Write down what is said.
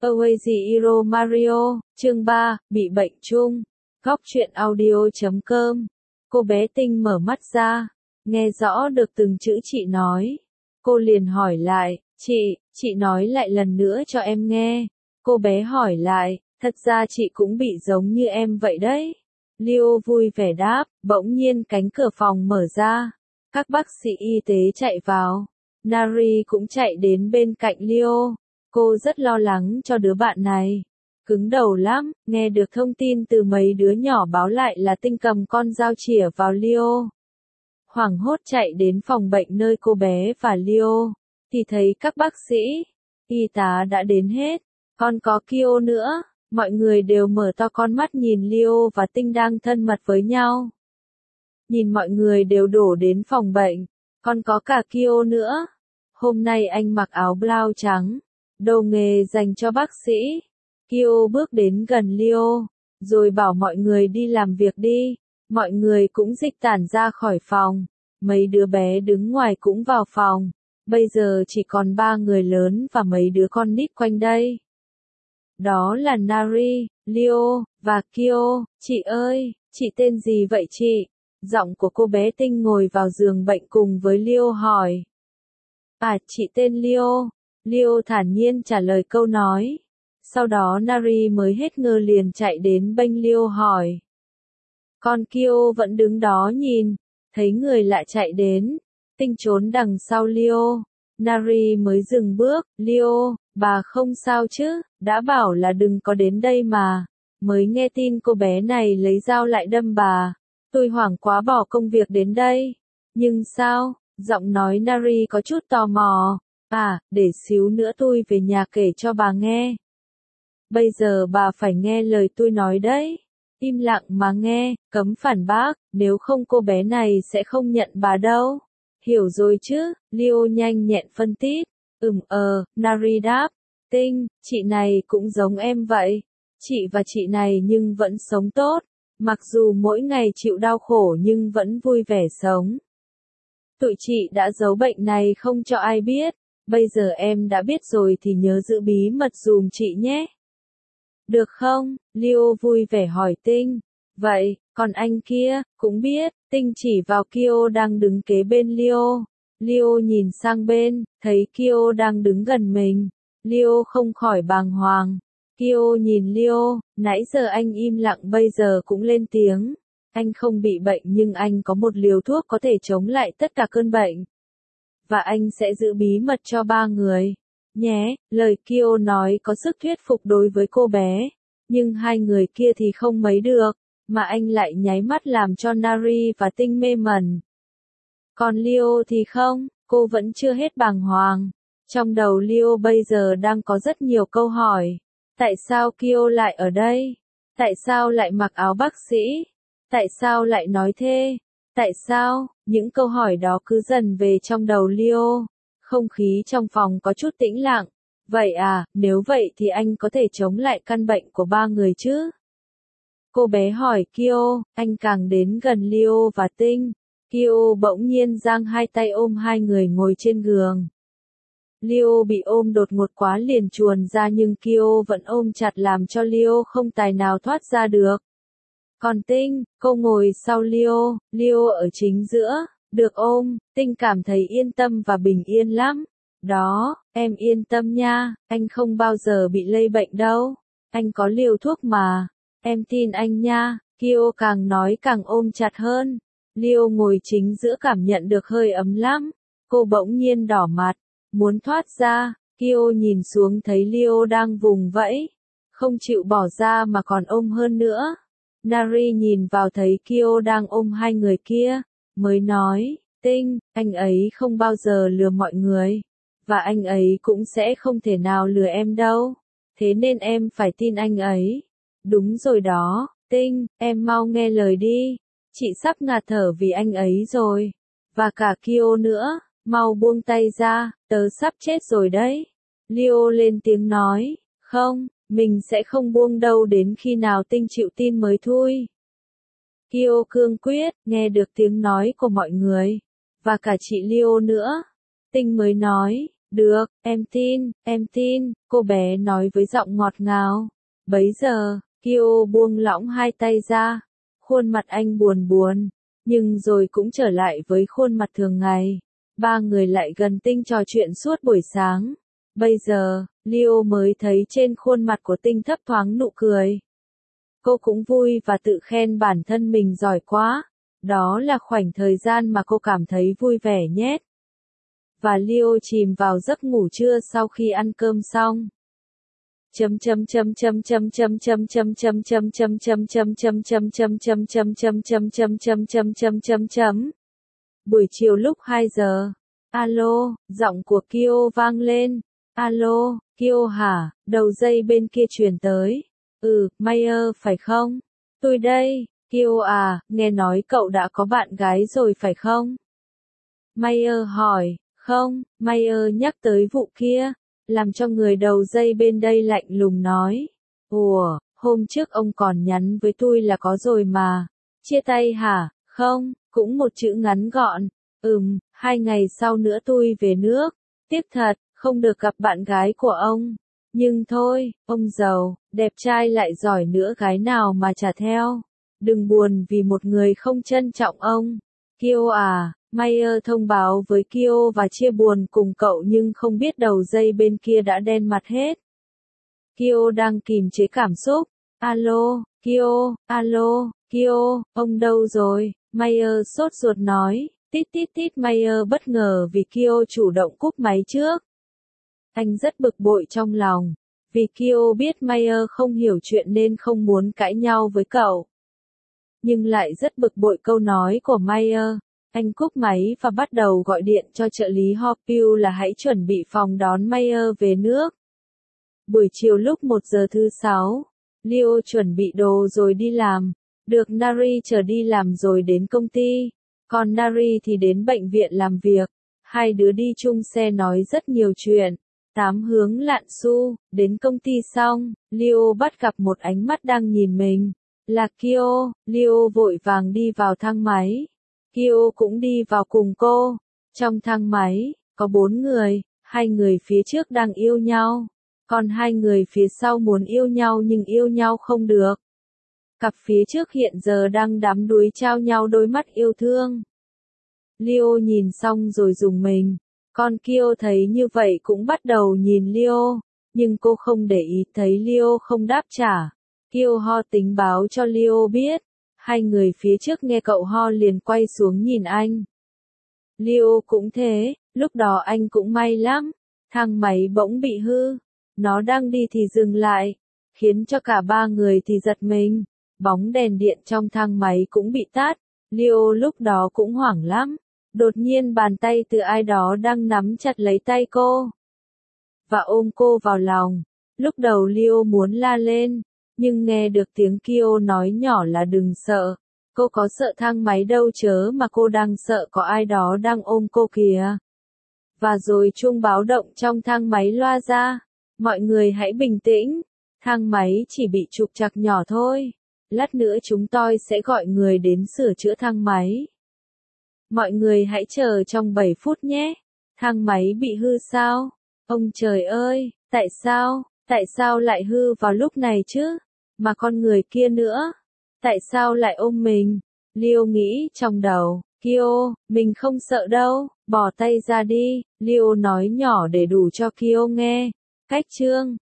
Oasis Hiro Mario, chương 3, bị bệnh chung. Góc truyện audio.com. Cô bé Tinh mở mắt ra, nghe rõ được từng chữ chị nói. Cô liền hỏi lại, chị nói lại lần nữa cho em nghe. Cô bé hỏi lại, thật ra chị cũng bị giống như em vậy đấy. Leo vui vẻ đáp, bỗng nhiên cánh cửa phòng mở ra. Các bác sĩ y tế chạy vào. Nari cũng chạy đến bên cạnh Leo. Cô rất lo lắng cho đứa bạn này. Cứng đầu lắm, nghe được thông tin từ mấy đứa nhỏ báo lại là Tinh cầm con dao chĩa vào Leo. Hoảng hốt chạy đến phòng bệnh nơi cô bé và Leo, thì thấy các bác sĩ, y tá đã đến hết, còn có Kyo nữa. Mọi người đều mở to con mắt nhìn Leo và Tinh đang thân mật với nhau. Nhìn mọi người đều đổ đến phòng bệnh, còn có cả Kyo nữa. Hôm nay anh mặc áo blau trắng, đồ nghề dành cho bác sĩ. Kyo bước đến gần Leo, rồi bảo mọi người đi làm việc đi. Mọi người cũng dịch tản ra khỏi phòng. Mấy đứa bé đứng ngoài cũng vào phòng. Bây giờ chỉ còn 3 người lớn và mấy đứa con nít quanh đây. Đó là Nari, Leo, và Kyo. Chị ơi, chị tên gì vậy chị? Giọng của cô bé Tinh ngồi vào giường bệnh cùng với Leo hỏi. À, chị tên Leo. Leo thản nhiên trả lời câu nói. Sau đó Nari mới hết ngơ liền chạy đến bênh Leo hỏi. Còn Kyo vẫn đứng đó nhìn, thấy người lạ chạy đến. Tinh trốn đằng sau Leo. Nari mới dừng bước. Leo, bà không sao chứ, đã bảo là đừng có đến đây mà. Mới nghe tin cô bé này lấy dao lại đâm bà. Tôi hoảng quá bỏ công việc đến đây. Nhưng sao? Giọng nói Nari có chút tò mò. À, để xíu nữa tôi về nhà kể cho bà nghe. Bây giờ bà phải nghe lời tôi nói đấy. Im lặng mà nghe, cấm phản bác, nếu không cô bé này sẽ không nhận bà đâu. Hiểu rồi chứ? Leo nhanh nhẹn phân tích. Nari đáp. Tinh, chị này cũng giống em vậy. Chị và chị này nhưng vẫn sống tốt. Mặc dù mỗi ngày chịu đau khổ nhưng vẫn vui vẻ sống. Tụi chị đã giấu bệnh này không cho ai biết. Bây giờ em đã biết rồi thì nhớ giữ bí mật dùm chị nhé. Được không? Leo vui vẻ hỏi Tinh. Vậy, còn anh kia, cũng biết. Tinh chỉ vào Kyo đang đứng kế bên Leo. Leo nhìn sang bên, thấy Kyo đang đứng gần mình. Leo không khỏi bàng hoàng. Kyo nhìn Leo, nãy giờ anh im lặng bây giờ cũng lên tiếng. Anh không bị bệnh nhưng anh có một liều thuốc có thể chống lại tất cả cơn bệnh. Và anh sẽ giữ bí mật cho 3 người. Nhé, lời Kyo nói có sức thuyết phục đối với cô bé. Nhưng 2 người kia thì không mấy được, mà anh lại nháy mắt làm cho Nari và Tinh mê mẩn. Còn Leo thì không, cô vẫn chưa hết bàng hoàng. Trong đầu Leo bây giờ đang có rất nhiều câu hỏi. Tại sao Kyo lại ở đây? Tại sao lại mặc áo bác sĩ? Tại sao lại nói thế? Tại sao? Những câu hỏi đó cứ dần về trong đầu Leo. Không khí trong phòng có chút tĩnh lặng. Vậy à, nếu vậy thì anh có thể chống lại căn bệnh của 3 người chứ? Cô bé hỏi Kyo, anh càng đến gần Leo và Tinh. Kyo bỗng nhiên giang 2 tay ôm 2 người ngồi trên giường. Leo bị ôm đột ngột quá liền chuồn ra nhưng Kyo vẫn ôm chặt làm cho Leo không tài nào thoát ra được. Còn Tinh, cô ngồi sau Leo, Leo ở chính giữa, được ôm, Tinh cảm thấy yên tâm và bình yên lắm. Đó, em yên tâm nha, anh không bao giờ bị lây bệnh đâu. Anh có liều thuốc mà. Em tin anh nha. Kyo càng nói càng ôm chặt hơn. Leo ngồi chính giữa cảm nhận được hơi ấm lắm. Cô bỗng nhiên đỏ mặt, muốn thoát ra. Kyo nhìn xuống thấy Leo đang vùng vẫy, không chịu bỏ ra mà còn ôm hơn nữa. Nari nhìn vào thấy Kyo đang ôm 2 người kia, mới nói, Tinh, anh ấy không bao giờ lừa mọi người. Và anh ấy cũng sẽ không thể nào lừa em đâu. Thế nên em phải tin anh ấy. Đúng rồi đó, Tinh, em mau nghe lời đi. Chị sắp ngạt thở vì anh ấy rồi. Và cả Kyo nữa, mau buông tay ra, tớ sắp chết rồi đấy. Leo lên tiếng nói, không, mình sẽ không buông đâu đến khi nào Tinh chịu tin mới thôi. Kyo cương quyết, nghe được tiếng nói của mọi người. Và cả chị Leo nữa. Tinh mới nói, Được, em tin, cô bé nói với giọng ngọt ngào. Bấy giờ, Kyo buông lỏng hai tay ra, khuôn mặt anh buồn buồn, nhưng rồi cũng trở lại với khuôn mặt thường ngày. Ba người lại gần Tinh trò chuyện suốt buổi sáng. Bây giờ, Leo mới thấy trên khuôn mặt của Tinh thấp thoáng nụ cười. Cô cũng vui và tự khen bản thân mình giỏi quá. Đó là khoảnh thời gian mà cô cảm thấy vui vẻ nhất. Và Leo chìm vào giấc ngủ trưa sau khi ăn cơm xong. Buổi chiều lúc 2 giờ. Alo, giọng của Kyo vang lên. Alo, Kyo hả? Đầu dây bên kia truyền tới. Mayer phải không? Tôi đây, Kyo à, nghe nói cậu đã có bạn gái rồi phải không? Mayer hỏi. Không, Mayer nhắc tới vụ kia, làm cho người đầu dây bên đây lạnh lùng nói. Ủa, hôm trước ông còn nhắn với tôi là có rồi mà. Chia tay hả? Không, cũng một chữ ngắn gọn. 2 ngày sau nữa tôi về nước. Tiếc thật, không được gặp bạn gái của ông. Nhưng thôi, ông giàu, đẹp trai lại giỏi nữa gái nào mà chả theo. Đừng buồn vì một người không trân trọng ông. Kyo à, Mayer thông báo với Kyo và chia buồn cùng cậu nhưng không biết đầu dây bên kia đã đen mặt hết. Kyo đang kìm chế cảm xúc. Alo, Kyo, ông đâu rồi? Mayer sốt ruột nói. Tít Mayer bất ngờ vì Kyo chủ động cúp máy trước. Anh rất bực bội trong lòng. Vì Kyo biết Mayer không hiểu chuyện nên không muốn cãi nhau với cậu. Nhưng lại rất bực bội câu nói của Mayer. Anh cúp máy và bắt đầu gọi điện cho trợ lý Hoppiu là hãy chuẩn bị phòng đón Mayer về nước. Buổi chiều lúc 1 giờ thứ 6, Leo chuẩn bị đồ rồi đi làm. Được Nari chở đi làm rồi đến công ty. Còn Nari thì đến bệnh viện làm việc. Hai đứa đi chung xe nói rất nhiều chuyện. 8 hướng lạn xu, đến công ty xong, Leo bắt gặp một ánh mắt đang nhìn mình. Là Kyo, Leo vội vàng đi vào thang máy. Kyo cũng đi vào cùng cô. Trong thang máy, có 4 người, 2 người phía trước đang yêu nhau. Còn 2 người phía sau muốn yêu nhau nhưng yêu nhau không được. Cặp phía trước hiện giờ đang đắm đuối trao nhau đôi mắt yêu thương. Leo nhìn xong rồi rùng mình. Con Kyo thấy như vậy cũng bắt đầu nhìn Leo. Nhưng cô không để ý thấy Leo không đáp trả. Kyo ho tính báo cho Leo biết. 2 người phía trước nghe cậu ho liền quay xuống nhìn anh. Leo cũng thế, lúc đó anh cũng may lắm. Thang máy bỗng bị hư. Nó đang đi thì dừng lại. Khiến cho cả 3 người thì giật mình. Bóng đèn điện trong thang máy cũng bị tắt. Leo lúc đó cũng hoảng lắm. Đột nhiên bàn tay từ ai đó đang nắm chặt lấy tay cô. Và ôm cô vào lòng. Lúc đầu Leo muốn la lên. Nhưng nghe được tiếng Kyo nói nhỏ là đừng sợ. Cô có sợ thang máy đâu chớ mà cô đang sợ có ai đó đang ôm cô kìa. Và rồi chuông báo động trong thang máy loa ra. Mọi người hãy bình tĩnh. Thang máy chỉ bị trục trặc nhỏ thôi. Lát nữa chúng tôi sẽ gọi người đến sửa chữa thang máy. Mọi người hãy chờ trong 7 phút nhé. Thang máy bị hư sao? Ông trời ơi, tại sao lại hư vào lúc này chứ? Mà con người kia nữa, tại sao lại ôm mình? Leo nghĩ trong đầu, Kyo, mình không sợ đâu, bỏ tay ra đi, Leo nói nhỏ để đủ cho Kyo nghe. Cách chương